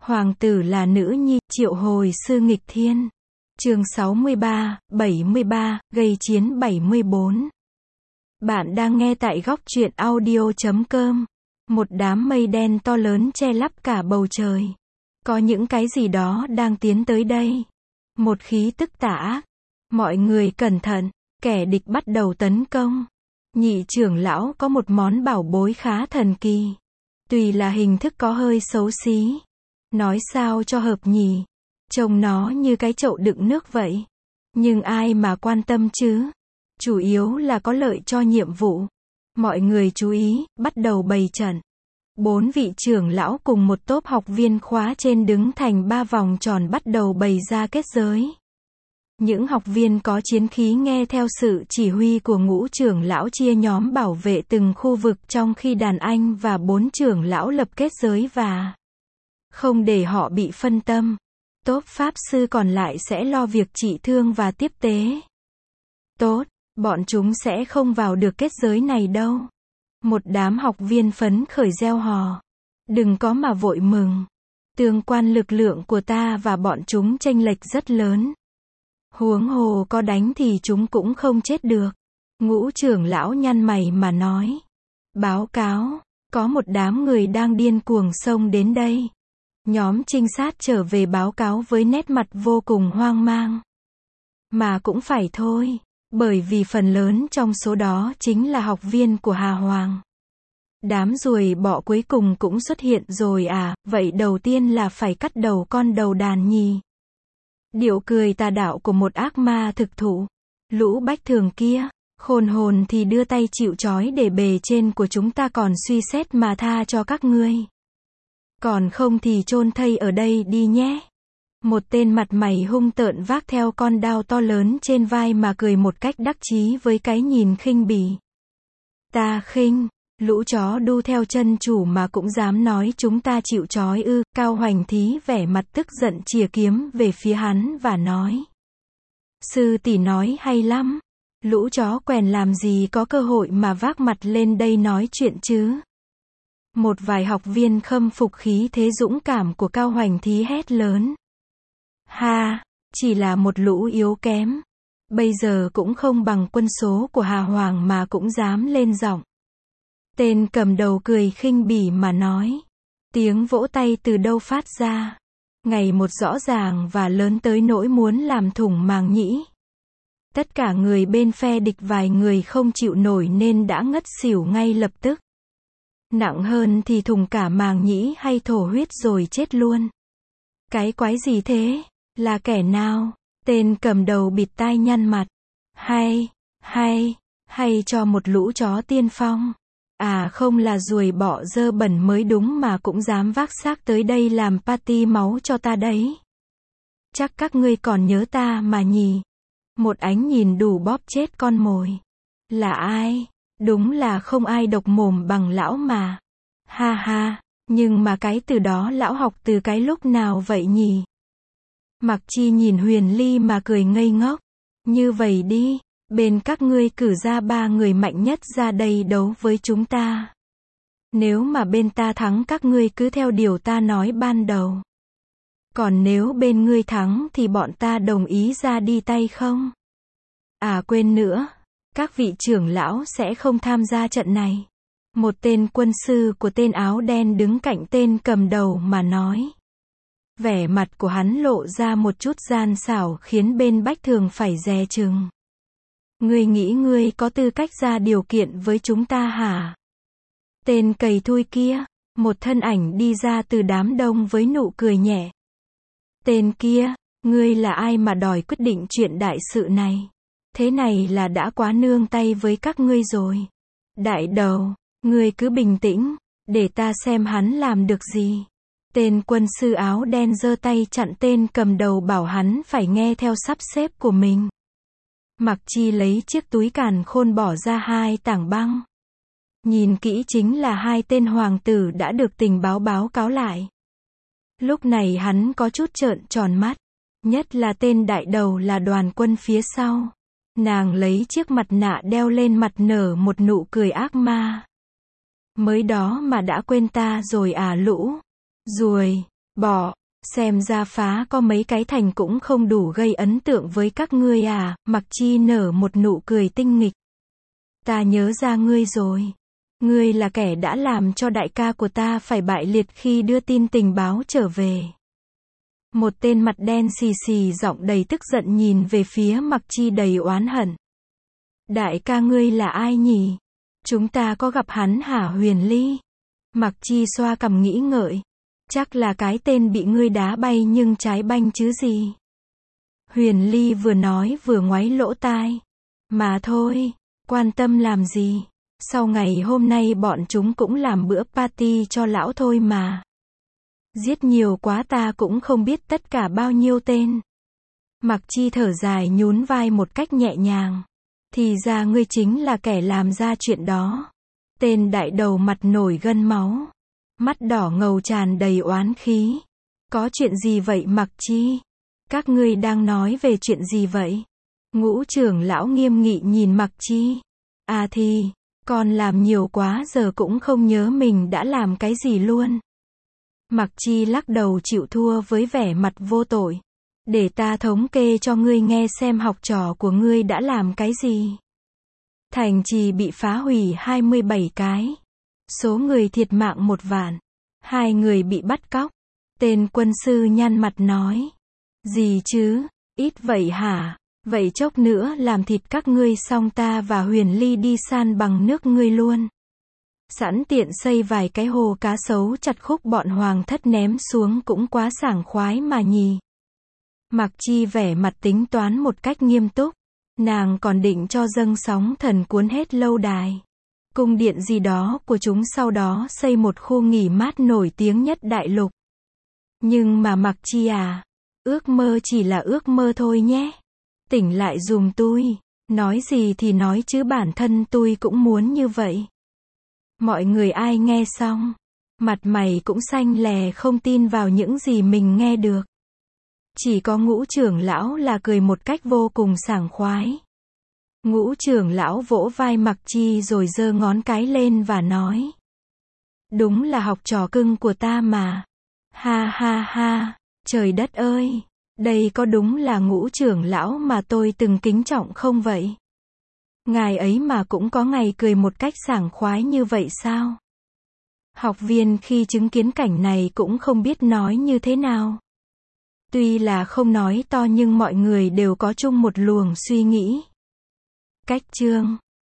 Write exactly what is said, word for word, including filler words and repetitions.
Hoàng tử là nữ nhi, triệu hồi sư nghịch thiên. Chương sáu mươi ba, bảy mươi ba, gây chiến bảy mươi bốn. Bạn đang nghe tại góc truyện audio chấm com. Một đám mây đen to lớn che lấp cả bầu trời. Có những cái gì đó đang tiến tới đây. Một khí tức tà ác. Mọi người cẩn thận, kẻ địch bắt đầu tấn công. Nhị trưởng lão có một món bảo bối khá thần kỳ. Tuy là hình thức có hơi xấu xí. Nói sao cho hợp nhỉ? Trông nó như cái chậu đựng nước vậy. Nhưng ai mà quan tâm chứ? Chủ yếu là có lợi cho nhiệm vụ. Mọi người chú ý, bắt đầu bày trận. Bốn vị trưởng lão cùng một tốp học viên khóa trên đứng thành ba vòng tròn bắt đầu bày ra kết giới. Những học viên có chiến khí nghe theo sự chỉ huy của ngũ trưởng lão chia nhóm bảo vệ từng khu vực, trong khi đàn anh và bốn trưởng lão lập kết giới và không để họ bị phân tâm. Tốp pháp sư còn lại sẽ lo việc trị thương và tiếp tế. Tốt, bọn chúng sẽ không vào được kết giới này đâu. Một đám học viên phấn khởi reo hò. Đừng có mà vội mừng. Tương quan lực lượng của ta và bọn chúng chênh lệch rất lớn. Huống hồ có đánh thì chúng cũng không chết được. Ngũ trưởng lão nhăn mày mà nói. Báo cáo, có một đám người đang điên cuồng xông đến đây. Nhóm trinh sát trở về báo cáo với nét mặt vô cùng hoang mang. Mà cũng phải thôi, bởi vì phần lớn trong số đó chính là học viên của Hà Hoàng. Đám ruồi bọ cuối cùng cũng xuất hiện rồi à, vậy đầu tiên là phải cắt đầu con đầu đàn nhì. Điệu cười tà đạo của một ác ma thực thụ. Lũ bách thường kia, khôn hồn thì đưa tay chịu trói để bề trên của chúng ta còn suy xét mà tha cho các ngươi. Còn không thì chôn thây ở đây đi nhé. Một tên mặt mày hung tợn vác theo con đao to lớn trên vai mà cười một cách đắc chí với cái nhìn khinh bỉ. Ta khinh, lũ chó đu theo chân chủ mà cũng dám nói chúng ta chịu trói ư? Cao Hoành Thí vẻ mặt tức giận chìa kiếm về phía hắn và nói. Sư tỷ nói hay lắm. Lũ chó quèn làm gì có cơ hội mà vác mặt lên đây nói chuyện chứ? Một vài học viên khâm phục khí thế dũng cảm của Cao Hoành Thí hét lớn. Ha, chỉ là một lũ yếu kém. Bây giờ cũng không bằng quân số của Hà Hoàng mà cũng dám lên giọng. Tên cầm đầu cười khinh bỉ mà nói. Tiếng vỗ tay từ đâu phát ra. Ngày một rõ ràng và lớn tới nỗi muốn làm thủng màng nhĩ. Tất cả người bên phe địch vài người không chịu nổi nên đã ngất xỉu ngay lập tức. Nặng hơn thì thùng cả màng nhĩ hay thổ huyết rồi chết luôn. Cái quái gì thế? Là kẻ nào? Tên cầm đầu bịt tai nhăn mặt. Hay, hay, hay cho một lũ chó tiên phong. À không, là ruồi bọ dơ bẩn mới đúng mà cũng dám vác xác tới đây làm party máu cho ta đấy. Chắc các ngươi còn nhớ ta mà nhỉ? Một ánh nhìn đủ bóp chết con mồi. Là ai? Đúng là không ai độc mồm bằng lão mà. Ha ha, nhưng mà cái từ đó lão học từ cái lúc nào vậy nhỉ? Mặc Chi nhìn Huyền Ly mà cười ngây ngốc. Như vậy đi, bên các ngươi cử ra ba người mạnh nhất ra đây đấu với chúng ta. Nếu mà bên ta thắng các ngươi cứ theo điều ta nói ban đầu. Còn nếu bên ngươi thắng thì bọn ta đồng ý ra đi tay không? À quên nữa. Các vị trưởng lão sẽ không tham gia trận này. Một tên quân sư của tên áo đen đứng cạnh tên cầm đầu mà nói. Vẻ mặt của hắn lộ ra một chút gian xảo khiến bên bách thường phải dè chừng. Ngươi nghĩ ngươi có tư cách ra điều kiện với chúng ta hả? Tên cầy thui kia, một thân ảnh đi ra từ đám đông với nụ cười nhẹ. Tên kia, ngươi là ai mà đòi quyết định chuyện đại sự này? Thế này là đã quá nương tay với các ngươi rồi. Đại đầu, ngươi cứ bình tĩnh, để ta xem hắn làm được gì. Tên quân sư áo đen giơ tay chặn tên cầm đầu bảo hắn phải nghe theo sắp xếp của mình. Mặc Chi lấy chiếc túi càn khôn bỏ ra hai tảng băng. Nhìn kỹ chính là hai tên hoàng tử đã được tình báo báo cáo lại. Lúc này hắn có chút trợn tròn mắt. Nhất là tên đại đầu là đoàn quân phía sau. Nàng lấy chiếc mặt nạ đeo lên mặt nở một nụ cười ác ma. Mới đó mà đã quên ta rồi à lũ ruồi, Bỏ, xem ra phá có mấy cái thành cũng không đủ gây ấn tượng với các ngươi à, Mặc Chi nở một nụ cười tinh nghịch. Ta nhớ ra ngươi rồi. Ngươi là kẻ đã làm cho đại ca của ta phải bại liệt khi đưa tin tình báo trở về. Một tên mặt đen xì xì giọng đầy tức giận nhìn về phía Mặc Chi đầy oán hận. Đại ca ngươi là ai nhỉ? Chúng ta có gặp hắn hả Huyền Ly? Mặc Chi xoa cằm nghĩ ngợi. Chắc là cái tên bị ngươi đá bay nhưng trái banh chứ gì. Huyền Ly vừa nói vừa ngoáy lỗ tai. Mà thôi, quan tâm làm gì? Sau ngày hôm nay bọn chúng cũng làm bữa party cho lão thôi mà. Giết nhiều quá ta cũng không biết tất cả bao nhiêu tên. Mặc Chi thở dài nhún vai một cách nhẹ nhàng. Thì ra ngươi chính là kẻ làm ra chuyện đó. Tên đại đầu mặt nổi gân máu. Mắt đỏ ngầu tràn đầy oán khí. Có chuyện gì vậy Mặc Chi? Các ngươi đang nói về chuyện gì vậy? Ngũ trưởng lão nghiêm nghị nhìn Mặc Chi. À thì, con làm nhiều quá giờ cũng không nhớ mình đã làm cái gì luôn. Mặc Chi lắc đầu chịu thua với vẻ mặt vô tội. Để ta thống kê cho ngươi nghe xem học trò của ngươi đã làm cái gì. Thành trì bị phá hủy hai mươi bảy cái. Số người thiệt mạng một vạn. Hai người bị bắt cóc. Tên quân sư nhăn mặt nói. Gì chứ? Ít vậy hả? Vậy chốc nữa làm thịt các ngươi xong ta và Huyền Ly đi san bằng nước ngươi luôn. Sẵn tiện xây vài cái hồ cá sấu chặt khúc bọn hoàng thất ném xuống cũng quá sảng khoái mà nhỉ. Mặc Chi vẻ mặt tính toán một cách nghiêm túc. Nàng còn định cho dâng sóng thần cuốn hết lâu đài. Cung điện gì đó của chúng sau đó xây một khu nghỉ mát nổi tiếng nhất đại lục. Nhưng mà Mặc Chi à, ước mơ chỉ là ước mơ thôi nhé. Tỉnh lại dùm tui. Nói gì thì nói chứ bản thân tui cũng muốn như vậy. Mọi người ai nghe xong, mặt mày cũng xanh lè không tin vào những gì mình nghe được. Chỉ có Ngũ trưởng lão là cười một cách vô cùng sảng khoái. Ngũ trưởng lão vỗ vai Mặc Chi rồi giơ ngón cái lên và nói. Đúng là học trò cưng của ta mà. Ha ha ha, trời đất ơi, đây có đúng là Ngũ trưởng lão mà tôi từng kính trọng không vậy? Ngài ấy mà cũng có ngày cười một cách sảng khoái như vậy sao? Học viên khi chứng kiến cảnh này cũng không biết nói như thế nào. Tuy là không nói to nhưng mọi người đều có chung một luồng suy nghĩ. Cách chương